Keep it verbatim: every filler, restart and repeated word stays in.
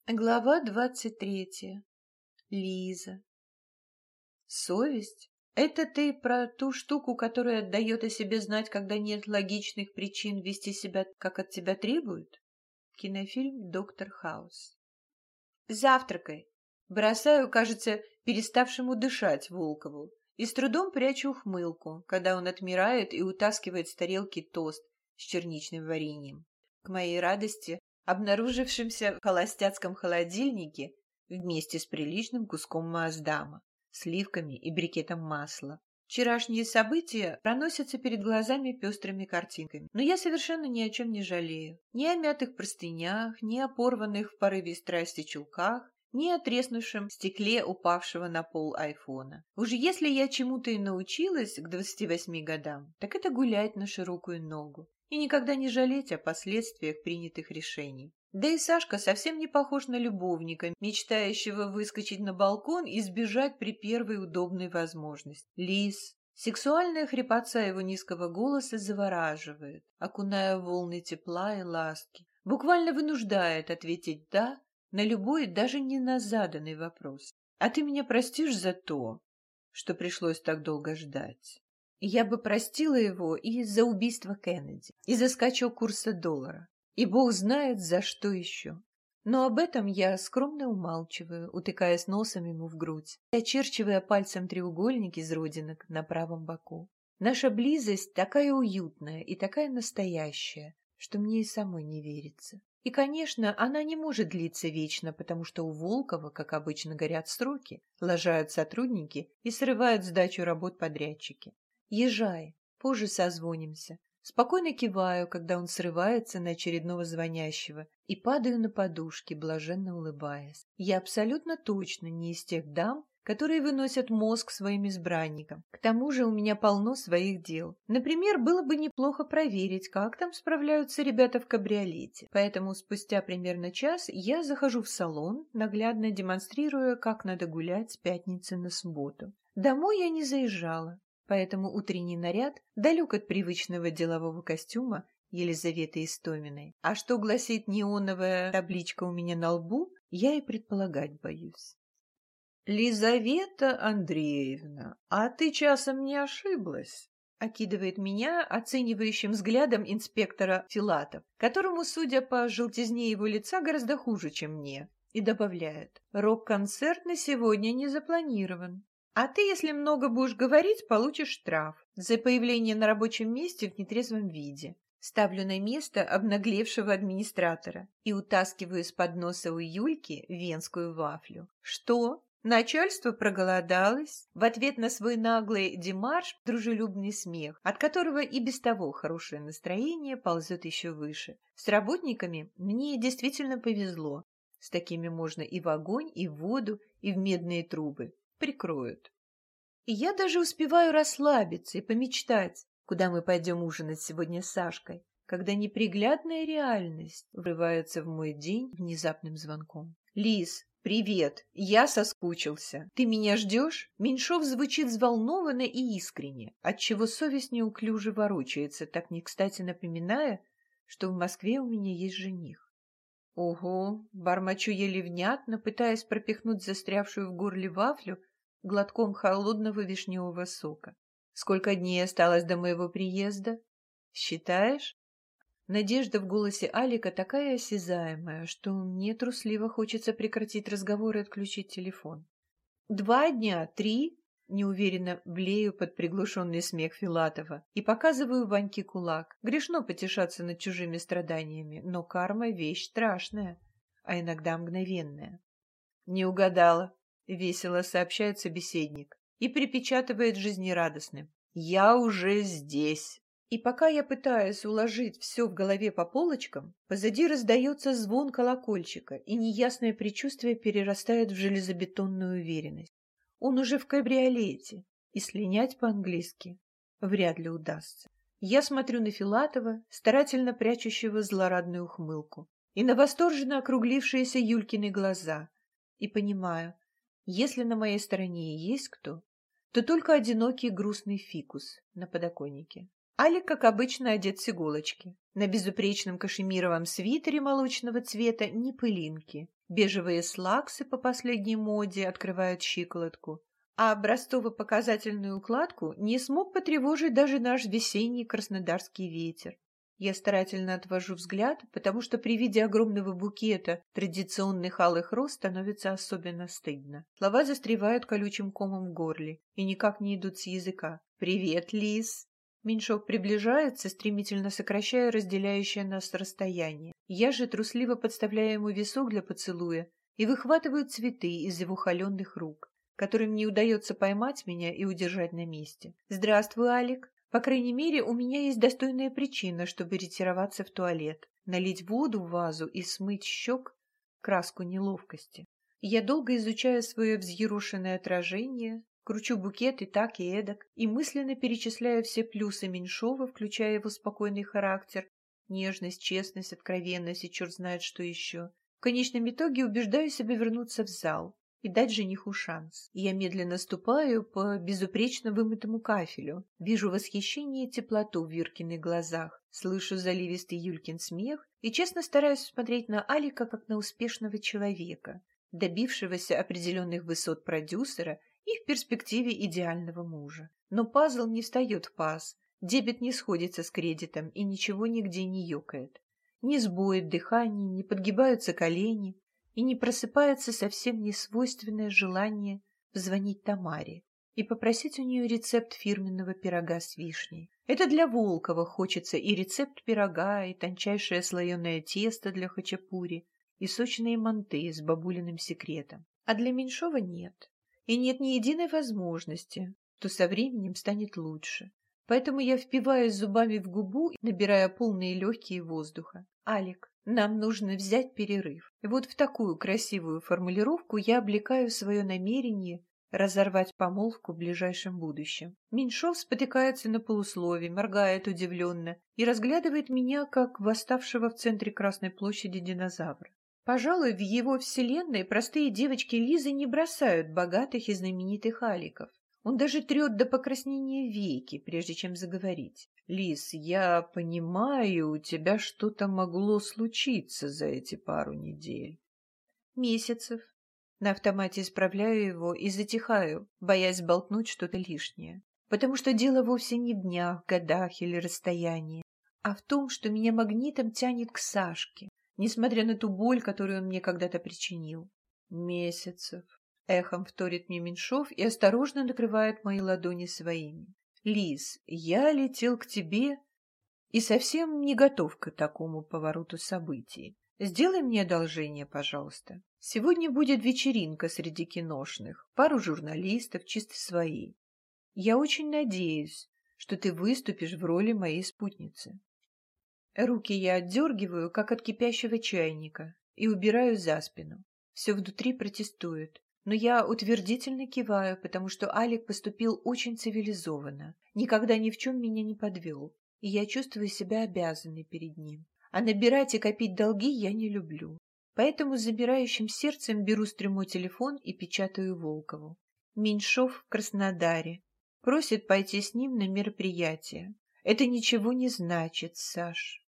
Глава двадцать третья. Лиза. Совесть? Это ты про ту штуку, которая дает о себе знать, когда нет логичных причин вести себя, как от тебя требуют? Кинофильм «Доктор Хаус». Завтракай. Бросаю, кажется, переставшему дышать Волкову, и с трудом прячу ухмылку, когда он отмирает и утаскивает с тарелки тост с черничным вареньем. К моей радости, обнаружившимся в холостяцком холодильнике вместе с приличным куском маасдама, сливками и брикетом масла. Вчерашние события проносятся перед глазами пестрыми картинками, но я совершенно ни о чем не жалею. Ни о мятых простынях, ни о порванных в порыве страсти чулках, ни о треснувшем стекле упавшего на пол айфона. Уж если я чему-то и научилась к двадцати восьми годам, так это гулять на широкую ногу и никогда не жалеть о последствиях принятых решений. Да и Сашка совсем не похож на любовника, мечтающего выскочить на балкон и сбежать при первой удобной возможности. Лис. Сексуальная хрипотца его низкого голоса завораживает, окуная в волны тепла и ласки, буквально вынуждает ответить «да» на любой, даже не на заданный вопрос. «А ты меня простишь за то, что пришлось так долго ждать?» Я бы простила его и за убийство Кеннеди, и за скачок курса доллара. И бог знает, за что еще. Но об этом я скромно умалчиваю, утыкаясь носом ему в грудь и очерчивая пальцем треугольник из родинок на правом боку. Наша близость такая уютная и такая настоящая, что мне и самой не верится. И, конечно, она не может длиться вечно, потому что у Волкова, как обычно, горят сроки, лажают сотрудники и срывают сдачу работ подрядчики. Езжай, позже созвонимся. Спокойно киваю, когда он срывается на очередного звонящего, и падаю на подушки, блаженно улыбаясь. Я абсолютно точно не из тех дам, которые выносят мозг своим избранникам. К тому же у меня полно своих дел. Например, было бы неплохо проверить, как там справляются ребята в кабриолете. Поэтому спустя примерно час я захожу в салон, наглядно демонстрируя, как надо гулять с пятницы на субботу. Домой я не заезжала. Поэтому утренний наряд далек от привычного делового костюма Елизаветы Истоминой. А что гласит неоновая табличка у меня на лбу, я и предполагать боюсь. «Лизавета Андреевна, а ты часом не ошиблась?» Окидывает меня оценивающим взглядом инспектора Филатов, которому, судя по желтизне его лица, гораздо хуже, чем мне, и добавляет: «Рок-концерт на сегодня не запланирован. А ты, если много будешь говорить, получишь штраф за появление на рабочем месте в нетрезвом виде». Ставлю на место обнаглевшего администратора и утаскиваю из подноса у Юльки венскую вафлю. «Что? Начальство проголодалось?» В ответ на свой наглый демарш дружелюбный смех, от которого и без того хорошее настроение ползет еще выше. С работниками мне действительно повезло. С такими можно и в огонь, и в воду, и в медные трубы. Прикроют. И я даже успеваю расслабиться и помечтать, куда мы пойдем ужинать сегодня с Сашкой, когда неприглядная реальность врывается в мой день внезапным звонком. «Лиз, привет! Я соскучился. Ты меня ждешь?» Меньшов звучит взволнованно и искренне, отчего совесть неуклюже ворочается, так не кстати напоминая, что в Москве у меня есть жених. «Ого!» — бормочу еле внятно, пытаясь пропихнуть застрявшую в горле вафлю глотком холодного вишневого сока. «Сколько дней осталось до моего приезда? Считаешь?» Надежда в голосе Алика такая осязаемая, что мне трусливо хочется прекратить разговор и отключить телефон. «Два дня? Три?» — неуверенно блею под приглушенный смех Филатова и показываю Ваньке кулак. Грешно потешаться над чужими страданиями, но карма — вещь страшная, а иногда мгновенная. «Не угадала», — весело сообщает собеседник и припечатывает жизнерадостным: «Я уже здесь». И пока я пытаюсь уложить все в голове по полочкам, позади раздается звон колокольчика, и неясное предчувствие перерастает в железобетонную уверенность. Он уже в кабриолете, и слинять по-английски вряд ли удастся. Я смотрю на Филатова, старательно прячущего злорадную ухмылку, и на восторженно округлившиеся Юлькины глаза, и понимаю, если на моей стороне и есть кто, то только одинокий грустный фикус на подоконнике. Алик, как обычно, одет с иголочки. На безупречном кашемировом свитере молочного цвета ни пылинки. Бежевые слаксы по последней моде открывают щиколотку, а образцово-показательную укладку не смог потревожить даже наш весенний краснодарский ветер. Я старательно отвожу взгляд, потому что при виде огромного букета традиционных алых роз становится особенно стыдно. Слова застревают колючим комом в горле и никак не идут с языка. «Привет, Лиз!» Меньшов приближается, стремительно сокращая разделяющее нас расстояние. Я же трусливо подставляю ему висок для поцелуя и выхватываю цветы из его холеных рук, которым не удается поймать меня и удержать на месте. «Здравствуй, Алик! По крайней мере, у меня есть достойная причина, чтобы ретироваться в туалет, налить воду в вазу и смыть щек краску неловкости. Я долго изучаю свое взъерошенное отражение, кручу букет и так, и эдак, и мысленно перечисляю все плюсы Меньшова, включая его спокойный характер, нежность, честность, откровенность и черт знает что еще. В конечном итоге убеждаю себя вернуться в зал и дать жениху шанс. Я медленно ступаю по безупречно вымытому кафелю, вижу восхищение и теплоту в Виркиных глазах, слышу заливистый Юлькин смех и честно стараюсь смотреть на Алика как на успешного человека, добившегося определенных высот продюсера и в перспективе идеального мужа. Но пазл не встает в паз, дебет не сходится с кредитом и ничего нигде не ёкает. Не сбоит дыхание, не подгибаются колени, и не просыпается совсем несвойственное желание позвонить Тамаре и попросить у нее рецепт фирменного пирога с вишней. Это для Волкова хочется и рецепт пирога, и тончайшее слоеное тесто для хачапури, и сочные манты с бабулиным секретом. А для Меньшова нет. И нет ни единой возможности, что со временем станет лучше. Поэтому я впиваюсь зубами в губу, набирая полные легкие воздуха. «Алик, нам нужно взять перерыв». И вот в такую красивую формулировку я облекаю свое намерение разорвать помолвку в ближайшем будущем. Меньшов спотыкается на полуслове, моргает удивленно и разглядывает меня, как восставшего в центре Красной площади динозавра. Пожалуй, в его вселенной простые девочки Лизы не бросают богатых и знаменитых Аликов. Он даже трет до покраснения веки, прежде чем заговорить. «Лиз, я понимаю, у тебя что-то могло случиться за эти пару недель». «Месяцев». На автомате исправляю его и затихаю, боясь болтнуть что-то лишнее. Потому что дело вовсе не в днях, годах или расстоянии, а в том, что меня магнитом тянет к Сашке, несмотря на ту боль, которую он мне когда-то причинил. «Месяцев». Эхом вторит мне Меньшов и осторожно накрывает мои ладони своими. «Лиз, я летел к тебе и совсем не готов к такому повороту событий. Сделай мне одолжение, пожалуйста. Сегодня будет вечеринка среди киношных, пару журналистов, чисто свои. Я очень надеюсь, что ты выступишь в роли моей спутницы». Руки я отдергиваю, как от кипящего чайника, и убираю за спину. Все внутри протестует. Но я утвердительно киваю, потому что Алик поступил очень цивилизованно, никогда ни в чем меня не подвел, и я чувствую себя обязанной перед ним. А набирать и копить долги я не люблю. Поэтому с замирающим сердцем беру с трюмо телефон и печатаю Волкову. Меньшов в Краснодаре. Просит пойти с ним на мероприятие. Это ничего не значит, Саш.